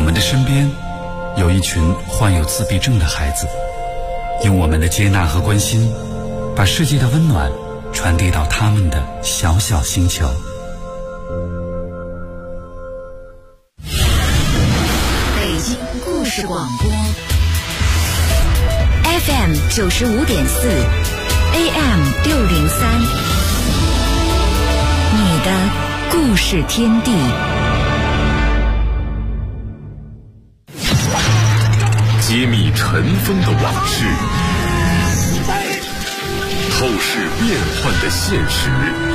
们的身边有一群患有自闭症的孩子，用我们的接纳和关心，把世界的温暖传递到他们的小小星球。 北京故事广播 FM 95.4 AM 603，你的故事天地。 揭秘尘封的往事，透视变幻的现实，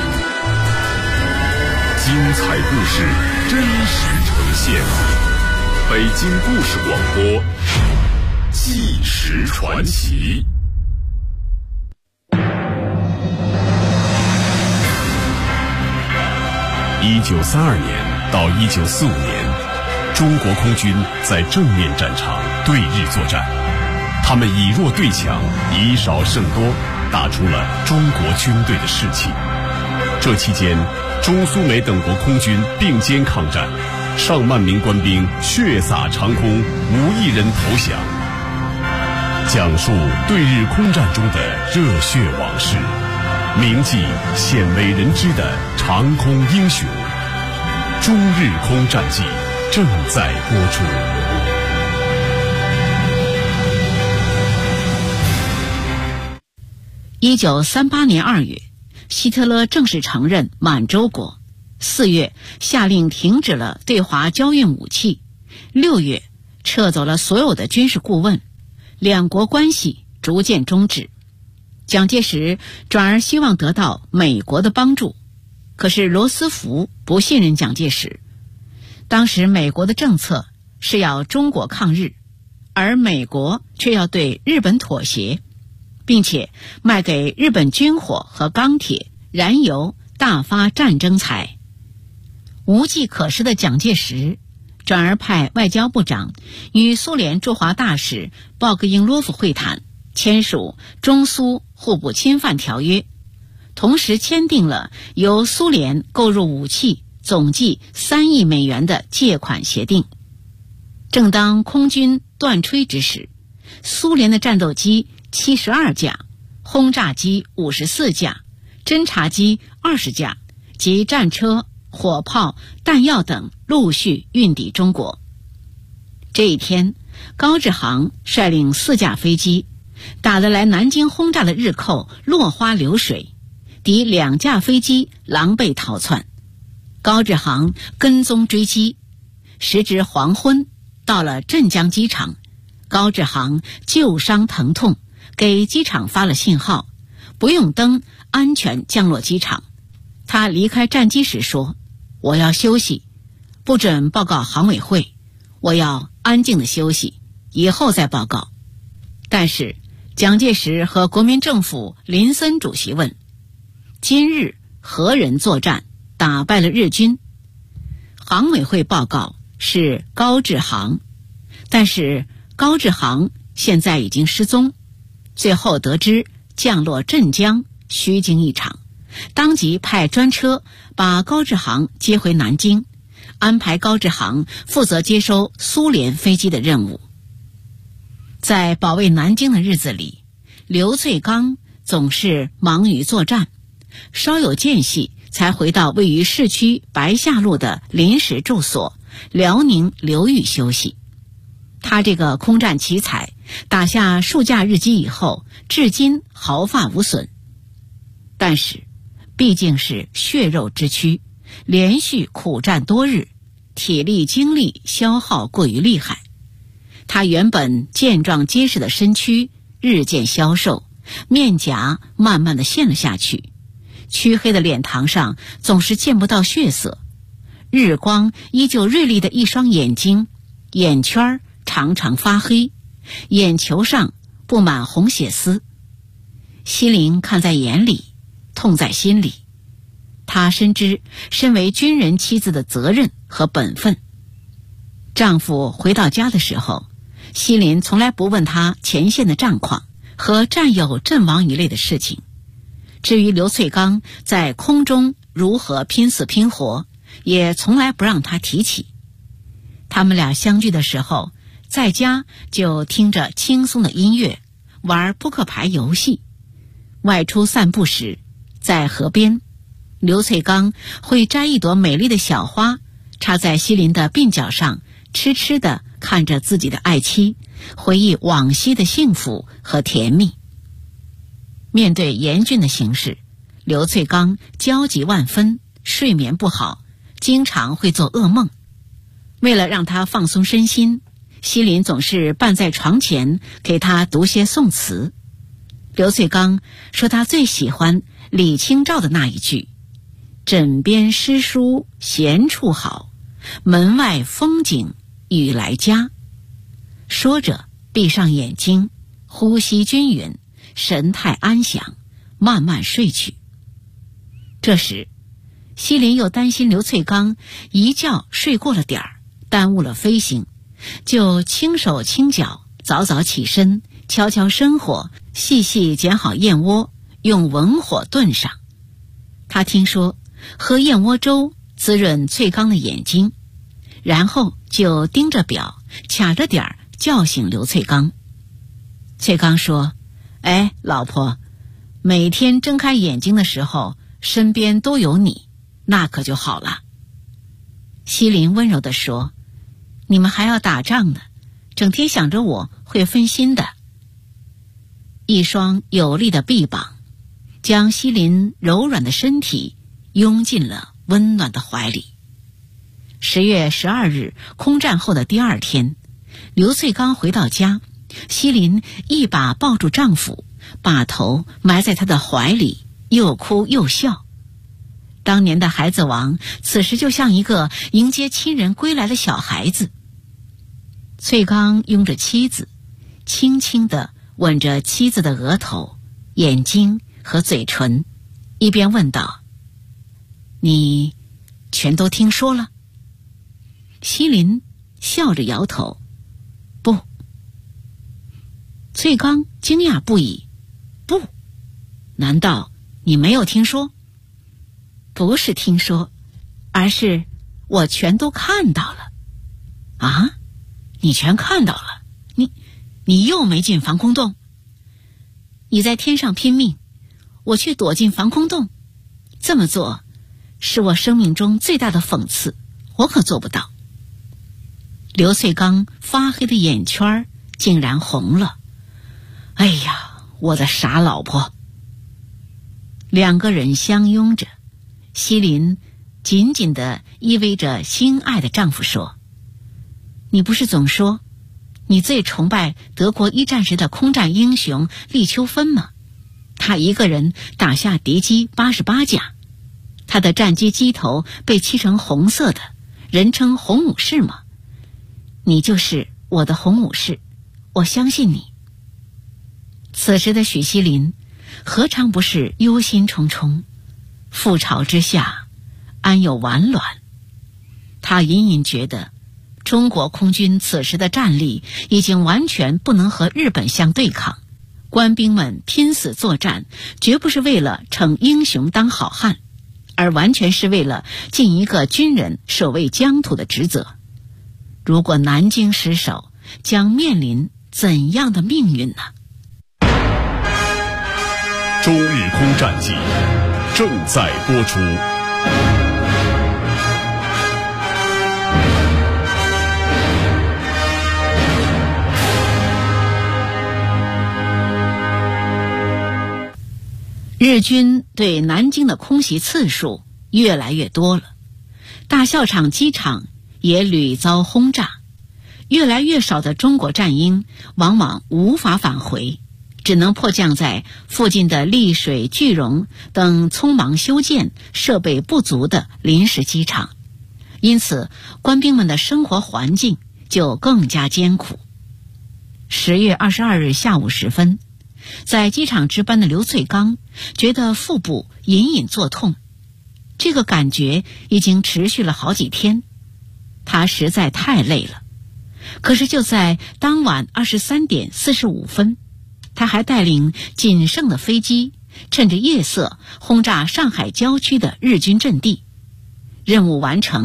精彩故事真实呈现。北京故事广播，纪实传奇。1932年到1945年，中国空军在正面战场对日作战，他们以弱对强，以少胜多，打出了中国军队的士气。这期间，中苏美等国空军并肩抗战，上万名官兵血洒长空，无一人投降。讲述对日空战中的热血往事，铭记鲜为人知的长空英雄。中日空战记正在播出。 1938年2月，希特勒正式承认满洲国；4月下令停止了对华交运武器；6月撤走了所有的军事顾问，两国关系逐渐终止。蒋介石转而希望得到美国的帮助，可是罗斯福不信任蒋介石。当时美国的政策是要中国抗日，而美国却要对日本妥协，并且卖给日本军火和钢铁、燃油，大发战争财。无计可施的蒋介石转而派外交部长与苏联驻华大使鲍格英洛夫会谈，签署中苏互不侵犯条约，同时签订了由苏联购入武器总计3亿美元的借款协定。正当空军断炊之时，苏联的战斗机72架，轰炸机54架，侦察机20架及战车、火炮、弹药等陆续运抵中国。这一天，高志航率领4架飞机，打得来南京轰炸的日寇落花流水，敌2架飞机狼狈逃窜。高志航跟踪追击，时值黄昏，到了镇江机场，高志航旧伤疼痛，给机场发了信号，不用登，安全降落机场。他离开战机时说：“我要休息，不准报告航委会，我要安静的休息，以后再报告。”但是蒋介石和国民政府林森主席问：“今日何人作战打败了日军？”航委会报告是高志航，但是高志航现在已经失踪。最后得知降落镇江，虚惊一场，当即派专车把高志航接回南京，安排高志航负责接收苏联飞机的任务。在保卫南京的日子里，刘粹刚总是忙于作战，稍有间隙才回到位于市区白下路的临时住所辽宁刘裕休息。他这个空战奇才打下数架日机以后，至今毫发无损。但是毕竟是血肉之躯，连续苦战多日，体力精力消耗过于厉害。他原本健壮结实的身躯日渐消瘦，面颊慢慢地陷了下去，黢黑的脸庞上总是见不到血色，日光依旧锐利的一双眼睛，眼圈常常发黑，眼球上布满红血丝。西林看在眼里，痛在心里。他深知身为军人妻子的责任和本分。丈夫回到家的时候，西林从来不问他前线的战况和战友阵亡一类的事情。至于刘粹刚在空中如何拼死拼活，也从来不让他提起。 他们俩相聚的时候，在家就听着轻松的音乐，玩扑克牌游戏。外出散步时，在河边，刘翠刚会摘一朵美丽的小花，插在西林的鬓角上，痴痴地看着自己的爱妻，回忆往昔的幸福和甜蜜。面对严峻的形势，刘翠刚焦急万分，睡眠不好，经常会做噩梦。为了让他放松身心，西林总是伴在床前给他读些宋词。刘翠刚说他最喜欢李清照的那一句：枕边诗书闲处好，门外风景雨来佳。说着闭上眼睛，呼吸均匀，神态安详，慢慢睡去。这时西林又担心刘翠刚一觉睡过了点儿，耽误了飞行，就轻手轻脚早早起身，悄悄生火，细细剪好燕窝，用文火炖上。他听说喝燕窝粥滋润翠刚的眼睛，然后就盯着表，卡着点儿叫醒刘翠刚。翠刚说：哎，老婆，每天睁开眼睛的时候身边都有你，那可就好了。西林温柔地说：你们还要打仗呢，整天想着我会分心的。一双有力的臂膀将西林柔软的身体拥进了温暖的怀里。10月12日空战后的第二天，刘翠刚回到家，西林一把抱住丈夫，把头埋在他的怀里，又哭又笑。当年的孩子王此时就像一个迎接亲人归来的小孩子。翠刚拥着妻子，轻轻地吻着妻子的额头、眼睛和嘴唇，一边问道：你全都听说了？西林笑着摇头：不。翠刚惊讶不已：不？难道你没有听说？不是听说，而是我全都看到了。啊？你全看到了？你又没进防空洞？你在天上拼命，我却躲进防空洞，这么做是我生命中最大的讽刺，我可做不到。刘翠刚发黑的眼圈竟然红了。哎呀，我的傻老婆！两个人相拥着，西林紧紧地依偎着心爱的丈夫说：你不是总说你最崇拜德国一战时的空战英雄利丘芬吗？他一个人打下敌机88架，他的战机机头被漆成红色的，人称红武士吗？你就是我的红武士，我相信你。此时的许西林何尝不是忧心忡忡？覆巢之下安有完卵？他隐隐觉得中国空军此时的战力已经完全不能和日本相对抗，官兵们拼死作战，绝不是为了逞英雄当好汉，而完全是为了尽一个军人守卫疆土的职责。如果南京失守，将面临怎样的命运呢？ 中日空战记正在播出。 日军对南京的空袭次数越来越多了，大校场机场也屡遭轰炸，越来越少的中国战鹰往往无法返回，只能迫降在附近的丽水、句容等匆忙修建、设备不足的临时机场，因此官兵们的生活环境就更加艰苦。10月22日下午时分，在机场值班的刘翠刚觉得腹部隐隐作痛，这个感觉已经持续了好几天，他实在太累了。可是就在当晚23点45分，他还带领仅剩的飞机趁着夜色轰炸上海郊区的日军阵地。任务完成，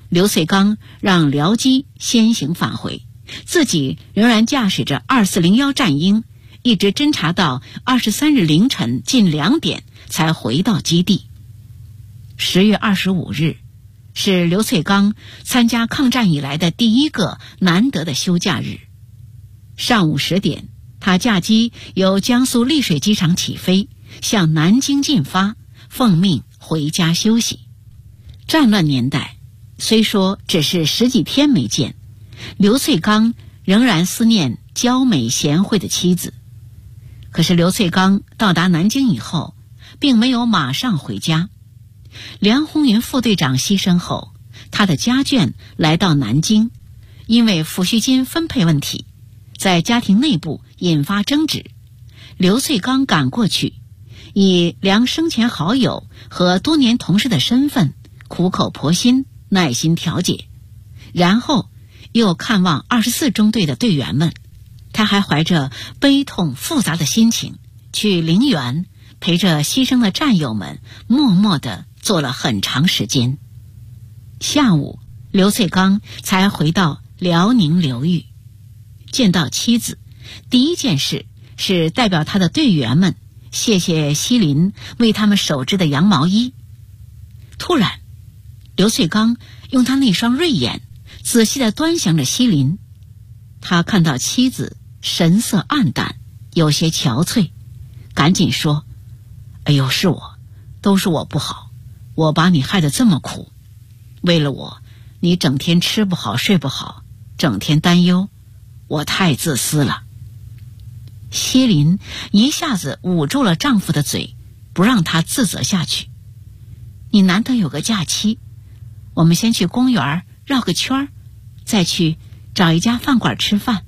刘粹刚让僚机先行返回，自己仍然驾驶着2401战鹰，一直侦察到23日凌晨近2点才回到基地。10月25日是刘粹刚参加抗战以来的第一个难得的休假日。上午10点，他驾机由江苏丽水机场起飞，向南京进发，奉命回家休息。战乱年代，虽说只是10几天没见，刘粹刚仍然思念娇美贤惠的妻子。可是刘粹刚到达南京以后，并没有马上回家。梁鸿云副队长牺牲后，他的家眷来到南京，因为抚恤金分配问题，在家庭内部引发争执。刘粹刚赶过去，以梁生前好友和多年同事的身份，苦口婆心耐心调解，然后又看望24中队的队员们。他还怀着悲痛复杂的心情去陵园，陪着牺牲的战友们默默地坐了很长时间。下午，刘粹刚才回到辽宁刘豫，见到妻子，第一件事是代表他的队员们谢谢西林为他们手织的羊毛衣。突然，刘粹刚用他那双锐眼仔细地端详着西林，他看到妻子神色暗淡，有些憔悴，赶紧说：“哎呦，是我，都是我不好，我把你害得这么苦，为了我，你整天吃不好睡不好，整天担忧，我太自私了。”西林一下子捂住了丈夫的嘴，不让他自责下去。你难得有个假期，我们先去公园绕个圈，再去找一家饭馆吃饭。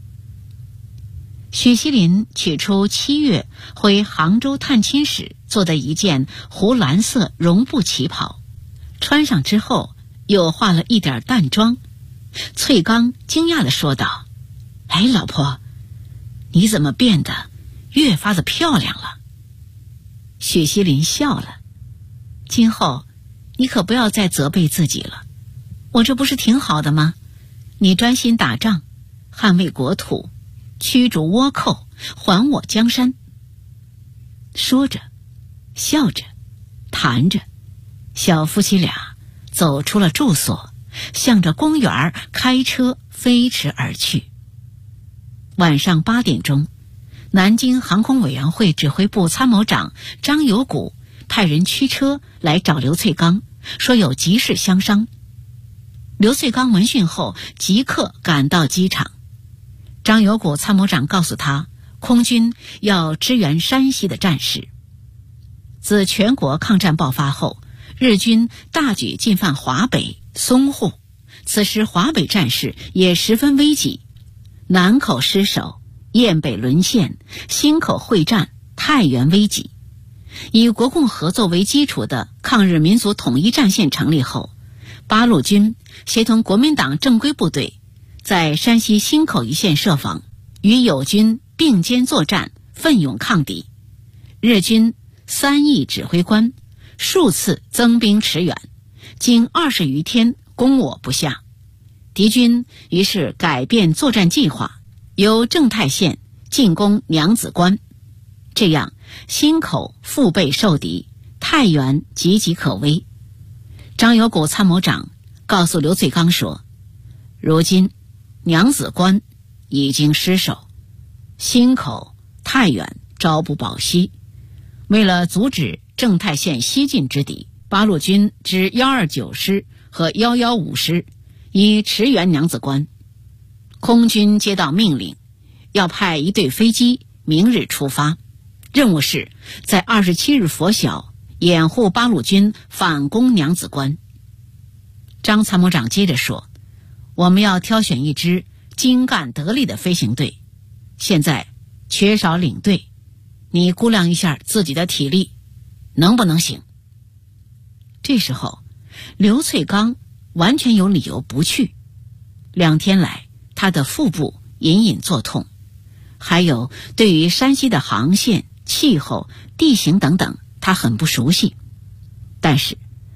许锡林取出7月回杭州探亲时做的一件湖蓝色绒布旗袍，穿上之后又化了一点淡妆。粹刚惊讶地说道：“哎，老婆，你怎么变得越发的漂亮了？”许锡林笑了：“今后你可不要再责备自己了，我这不是挺好的吗？你专心打仗，捍卫国土，驱逐倭寇，还我江山。”说着，笑着，谈着，小夫妻俩走出了住所，向着公园开车飞驰而去。晚上8点钟，南京航空委员会指挥部参谋长张有谷派人驱车来找刘粹刚，说有急事相商。刘粹刚闻讯后即刻赶到机场。张有谷参谋长告诉他，空军要支援山西的战事。自全国抗战爆发后，日军大举进犯华北、淞沪，此时华北战事也十分危急，南口失守，雁北沦陷，忻口会战，太原危急。以国共合作为基础的抗日民族统一战线成立后，八路军协同国民党正规部队在山西忻口一线设防，与友军并肩作战，奋勇抗敌。日军3翼指挥官数次增兵驰援，经20余天攻我不下。敌军于是改变作战计划，由正太线进攻娘子关，这样忻口腹背受敌，太原岌岌可危。张有谷参谋长告诉刘粹刚说，如今娘子关已经失守，忻口、太原朝不保夕。为了阻止正太线西进之敌，八路军之129师和115师已驰援娘子关。空军接到命令，要派一队飞机明日出发，任务是在27日拂晓掩护八路军反攻娘子关。张参谋长接着说，我们要挑选一支精干得力的飞行队，现在缺少领队，你估量一下自己的体力，能不能行？这时候刘粹刚完全有理由不去。2天来，他的腹部隐隐作痛，还有对于山西的航线、气候、地形等等，他很不熟悉。但是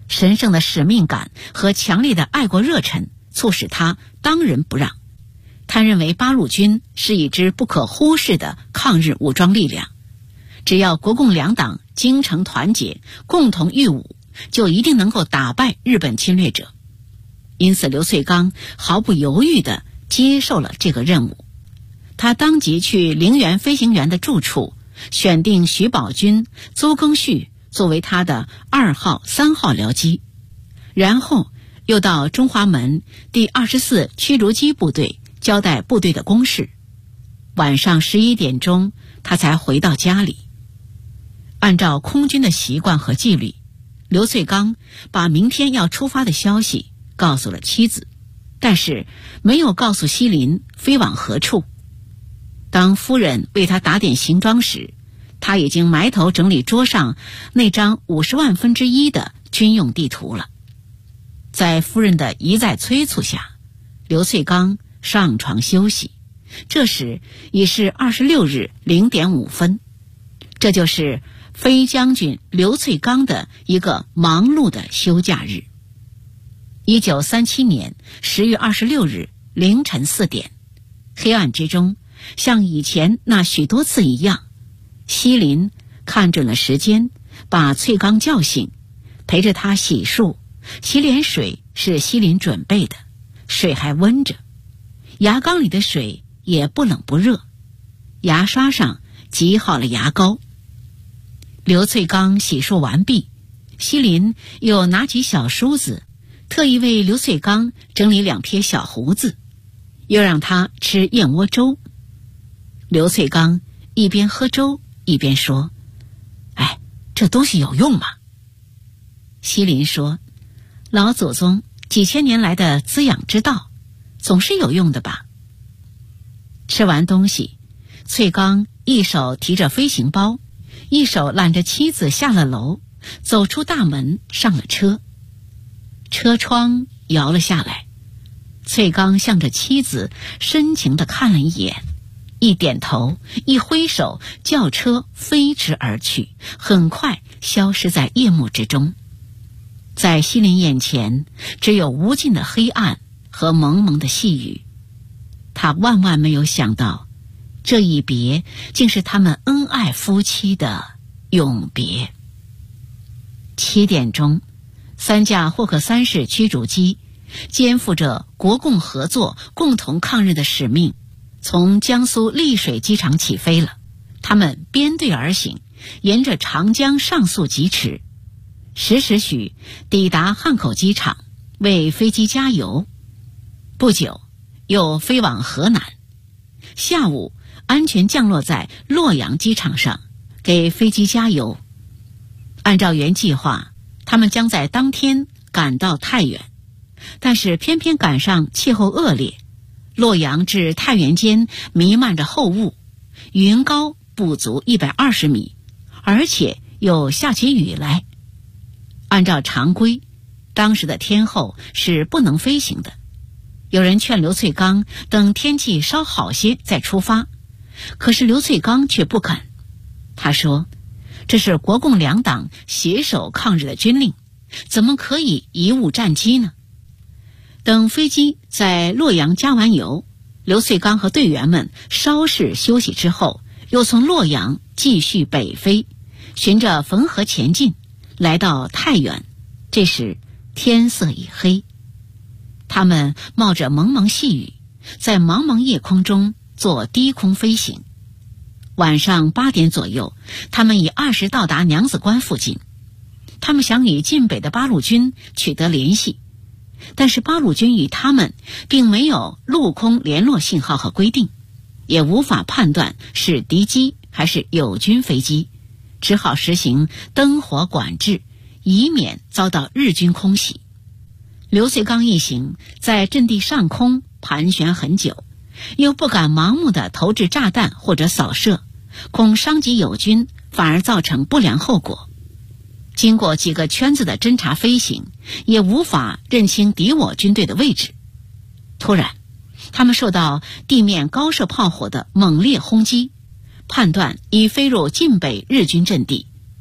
神圣的使命感和强烈的爱国热忱促使他当仁不让。他认为八路军是一支不可忽视的抗日武装力量，只要国共两党精诚团结，共同御武，就一定能够打败日本侵略者。因此刘粹刚毫不犹豫地接受了这个任务。他当即去陵园飞行员的住处，选定徐宝军、邹庚戌作为他的2号、3号僚机，然后又到中华门第24驱逐机部队交代部队的公事。晚上11点钟，他才回到家里。按照空军的习惯和纪律，刘粹刚把明天要出发的消息告诉了妻子，但是没有告诉西林飞往何处。当夫人为他打点行装时，他已经埋头整理桌上那张50万分之1的军用地图了。在夫人的一再催促下，刘粹刚上床休息。这时已是26日0点5分，这就是飞将军刘粹刚的一个忙碌的休假日。1937年10月26日凌晨4点，黑暗之中，像以前那许多次一样，西林看准了时间，把粹刚叫醒，陪着他洗漱。洗脸水是西林准备的，水还温着，牙缸里的水也不冷不热，牙刷上挤好了牙膏。刘粹刚洗漱完毕，西林又拿起小梳子，特意为刘粹刚整理2撇小胡子，又让他吃燕窝粥。刘粹刚一边喝粥一边说：“哎，这东西有用吗？”西林说：“老祖宗几千年来的滋养之道，总是有用的吧。”吃完东西，粹刚一手提着飞行包，一手揽着妻子下了楼，走出大门，上了车。车窗摇了下来，粹刚向着妻子深情地看了一眼，一点头，一挥手，轿车飞驰而去，很快消失在夜幕之中。在西林眼前，只有无尽的黑暗和蒙蒙的细雨。他万万没有想到，这一别竟是他们恩爱夫妻的永别。7点钟，3架霍克3式驱逐机肩负着国共合作、共同抗日的使命，从江苏丽水机场起飞了。他们编队而行，沿着长江上溯疾驰，10时许抵达汉口机场，为飞机加油。不久又飞往河南，下午安全降落在洛阳机场上，给飞机加油。按照原计划，他们将在当天赶到太原，但是偏偏赶上气候恶劣，洛阳至太原间弥漫着厚雾，云高不足120米，而且又下起雨来。按照常规，当时的天候是不能飞行的。有人劝刘粹刚等天气稍好些再出发，可是刘粹刚却不肯。他说，这是国共两党携手抗日的军令，怎么可以贻误战机呢？等飞机在洛阳加完油，刘粹刚和队员们稍事休息之后，又从洛阳继续北飞，循着汾河前进，来到太原。这时天色已黑，他们冒着蒙蒙细雨，在茫茫夜空中做低空飞行。晚上8点左右，他们已按时到达娘子关附近。他们想与晋北的八路军取得联系，但是八路军与他们并没有陆空联络信号和规定，也无法判断是敌机还是友军飞机，只好实行灯火管制，以免遭到日军空袭。刘粹刚一行在阵地上空盘旋很久，又不敢盲目地投掷炸弹或者扫射，恐伤及友军，反而造成不良后果。经过几个圈子的侦察飞行，也无法认清敌我军队的位置。突然，他们受到地面高射炮火的猛烈轰击，判断已飞入晋北日军阵地，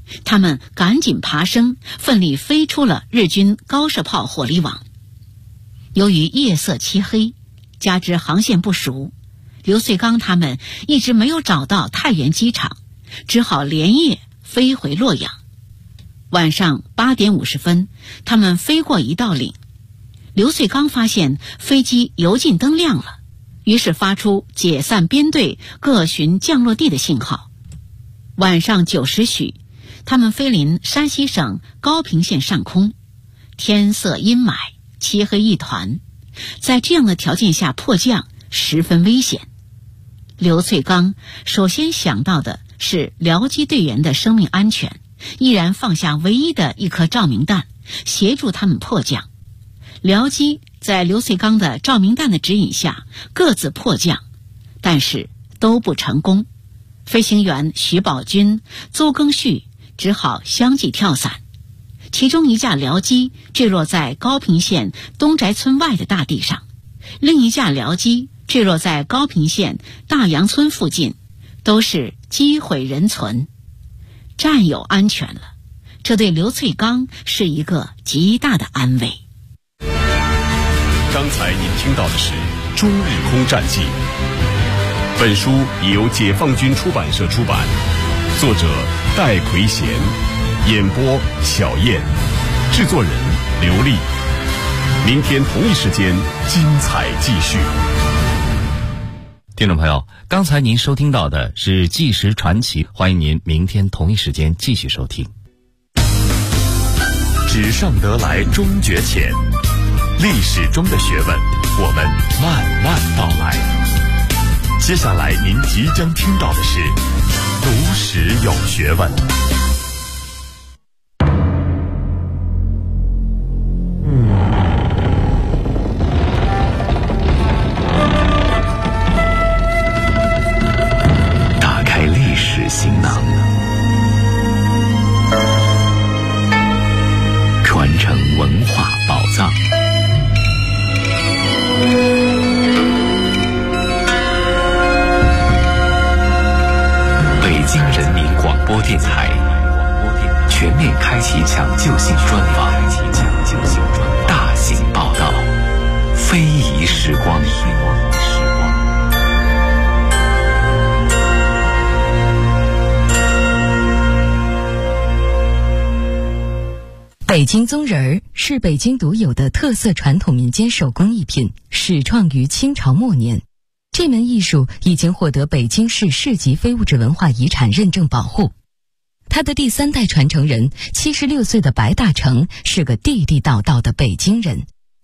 他们赶紧爬升，奋力飞出了日军高射炮火力网。由于夜色漆黑，加之航线不熟，刘穗刚他们一直没有找到太原机场，只好连夜飞回洛阳。晚上8点50分，他们飞过一道岭，刘穗刚发现飞机油尽灯亮了，于是发出解散编队各寻降落地的信号。晚上9时许，他们飞临山西省高平县上空，天色阴霾，漆黑一团，在这样的条件下迫降十分危险。刘穗刚首先想到的是僚机队员的生命安全，毅然放下唯一的一颗照明弹，协助他们迫降。僚机在刘穗刚的照明弹的指引下各自迫降，但是都不成功。飞行员徐宝军、邹庚戌只好相继跳伞，其中一架僚机坠落在高平县东宅村外的大地上，另一架僚机坠落在高平县大杨村附近，都是机毁人存。战友安全了，这对刘穗刚是一个极大的安慰。 刚才您听到的是《中日空战记》，本书已由解放军出版社出版，作者戴奎贤，演播小燕，制作人刘丽。明天同一时间精彩继续。 听众朋友，刚才您收听到的是《纪实传奇》，欢迎您明天同一时间继续收听。 纸上得来终觉浅，历史中的学问，我们慢慢道来。接下来您即将听到的是读史有学问。 打开历史行囊，传承文化宝藏。北京人民广播电台全面开启抢救性专访，大型报道，非遗时光。 北京宗人儿是北京独有的特色传统民间手工艺品，始创于清朝末年。这门艺术已经获得北京市市级非物质文化遗产认证保护。他的第3代传承人76岁的白大成是个地地道道的北京人。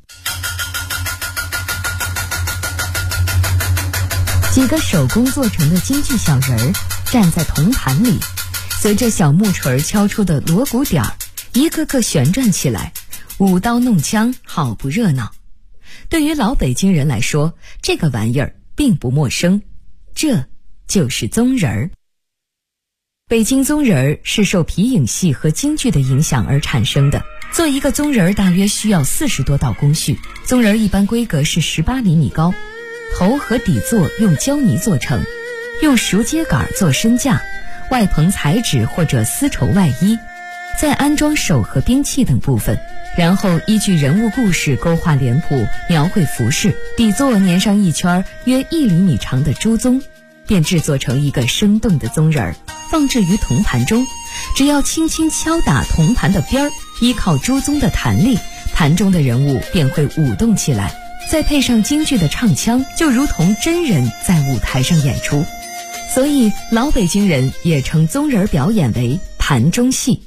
几个手工做成的京剧小人儿站在铜盘里，随着小木锤敲出的锣鼓点儿，一个个旋转起来，舞刀弄枪，好不热闹。对于老北京人来说，这个玩意儿并不陌生，这就是宗人儿。北京宗人儿是受皮影戏和京剧的影响而产生的。做一个宗人儿大约需要40多道工序，宗人儿一般规格是18厘米高，头和底座用胶泥做成，用熟秸秆做身架，外棚彩纸或者丝绸外衣，再安装手和兵器等部分，然后依据人物故事勾画脸谱，描绘服饰，底座粘上一圈约1厘米长的朱宗，便制作成一个生动的宗人儿，放置于铜盘中。只要轻轻敲打铜盘的边儿，依靠朱宗的弹力，盘中的人物便会舞动起来，再配上京剧的唱腔，就如同真人在舞台上演出。所以老北京人也称宗人表演为盘中戏。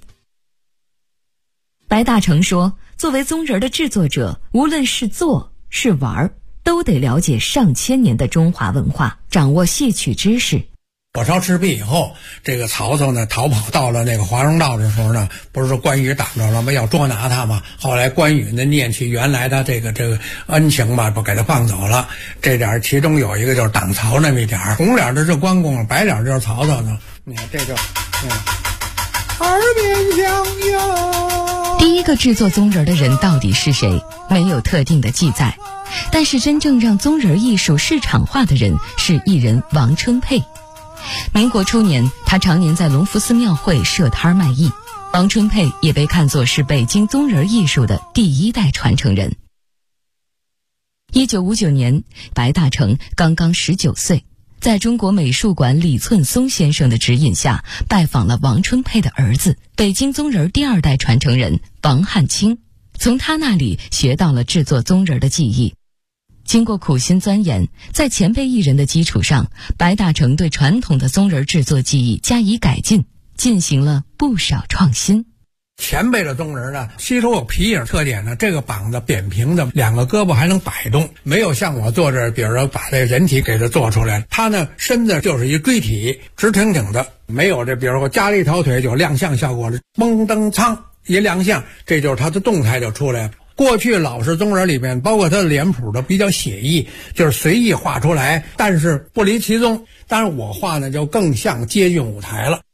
白大成说，作为宗人的制作者，无论是做是玩，都得了解上千年的中华文化，掌握戏曲知识。 火烧赤壁以后，这个曹操呢逃跑到了那个华容道的时候呢，不是说关羽挡着了吗？要捉拿他嘛。后来关羽呢念起原来的这个恩情吧，不给他放走了。这点其中有一个就是挡曹那么一点儿，红脸的是关公，白脸就是曹操呢。你看这就，耳边响哟。 第一个制作宗人的人到底是谁？没有特定的记载，但是真正让宗人艺术市场化的人是艺人王春佩。 民国初年，他常年在隆福寺庙会设摊卖艺。王春佩也被看作是北京宗人艺术的第一代传承人。1959年，白大成刚刚19岁，在中国美术馆李寸松先生的指引下，拜访了王春佩的儿子，北京宗人第二代传承人王汉卿，从他那里学到了制作宗人的技艺。经过苦心钻研，在前辈艺人的基础上，白大成对传统的宗人制作技艺加以改进，进行了不少创新。 前辈的宗人呢，吸收有皮影特点呢，这个膀子扁平的，两个胳膊还能摆动，没有像我坐这儿，比如说把这人体给它做出来。他呢，身子就是一锥体，直挺挺的，没有这，比如说加了一条腿就亮相效果了，嘣噔噌一亮相，这就是他的动态就出来了。过去老式宗人里面，包括他的脸谱都比较写意，就是随意画出来，但是不离其宗。当然我画呢就更像接近舞台了。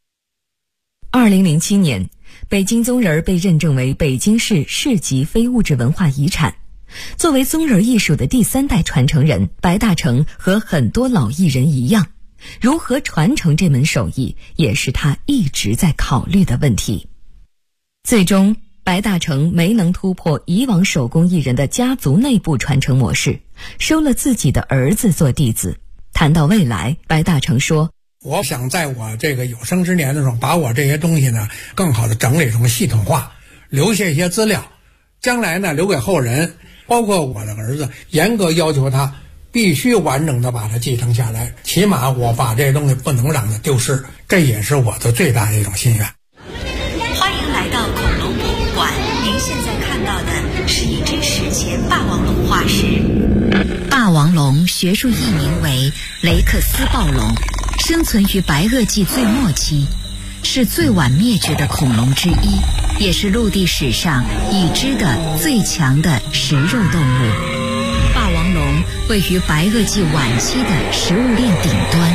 2007年，北京宗人被认证为北京市市级非物质文化遗产。作为宗人艺术的第三代传承人，白大成和很多老艺人一样，如何传承这门手艺，也是他一直在考虑的问题。最终，白大成没能突破以往手工艺人的家族内部传承模式，收了自己的儿子做弟子。谈到未来，白大成说， 我想在我这个有生之年的时候，把我这些东西呢更好的整理成系统化，留下一些资料，将来呢留给后人，包括我的儿子，严格要求他必须完整的把它继承下来，起码我把这些东西不能让它丢失，这也是我的最大的一种心愿。 欢迎来到恐龙博物馆，您现在看到的是一只史前霸王龙化石。霸王龙学术译名为雷克斯暴龙，生存于白垩纪最末期，是最晚灭绝的恐龙之一，也是陆地史上已知的最强的食肉动物。霸王龙位于白垩纪晚期的食物链顶端。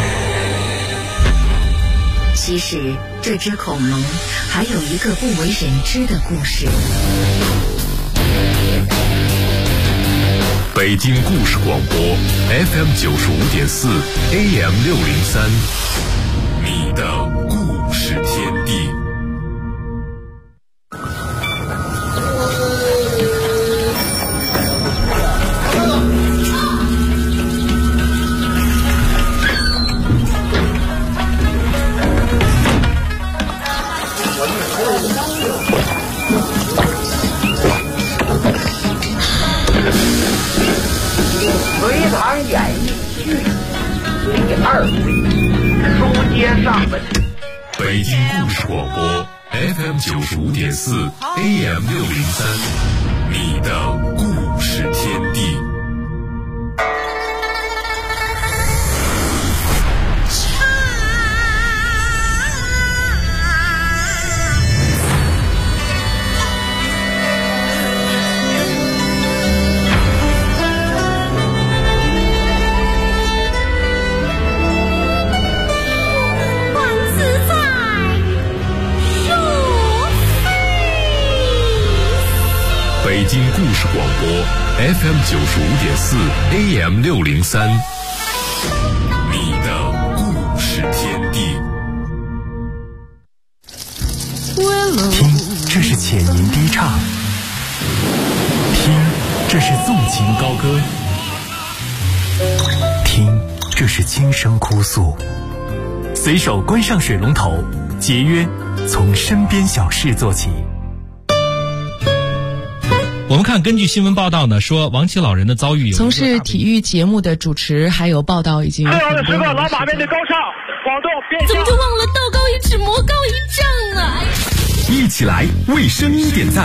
其实这只恐龙还有一个不为人知的故事。 北京故事广播 FM 95.4 AM 603，你的故事天地。 隋唐演义剧第2回，书接上文。 北京故事广播 FM 95.4 AM 603，你的故事天地。北京故事广播 FM 95.4 AM 603，你的故事天地。 听，这是浅吟低唱；听，这是纵情高歌；听，这是轻声哭诉。随手关上水龙头，节约，从身边小事做起。 我们看，根据新闻报道呢，说亡妻老人的遭遇有从事体育节目的主持还有报道已经重要的时刻，老马面对高唱，广东变怎么就忘了道高一尺，魔高一丈啊！ 一起来为声音点赞。